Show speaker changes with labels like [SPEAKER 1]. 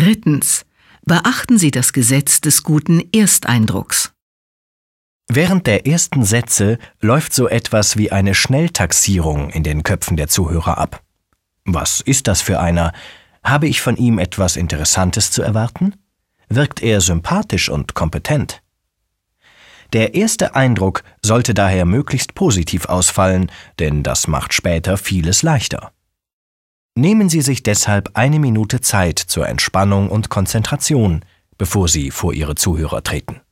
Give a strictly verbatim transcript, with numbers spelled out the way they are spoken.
[SPEAKER 1] Drittens. Beachten Sie das Gesetz des guten Ersteindrucks.
[SPEAKER 2] Während der ersten Sätze läuft so etwas wie eine Schnelltaxierung in den Köpfen der Zuhörer ab. Was ist das für einer? Habe ich von ihm etwas Interessantes zu erwarten? Wirkt er sympathisch und kompetent? Der erste Eindruck sollte daher möglichst positiv ausfallen, denn das macht später vieles leichter. Nehmen Sie sich deshalb eine Minute Zeit zur Entspannung und Konzentration, bevor Sie vor Ihre Zuhörer treten.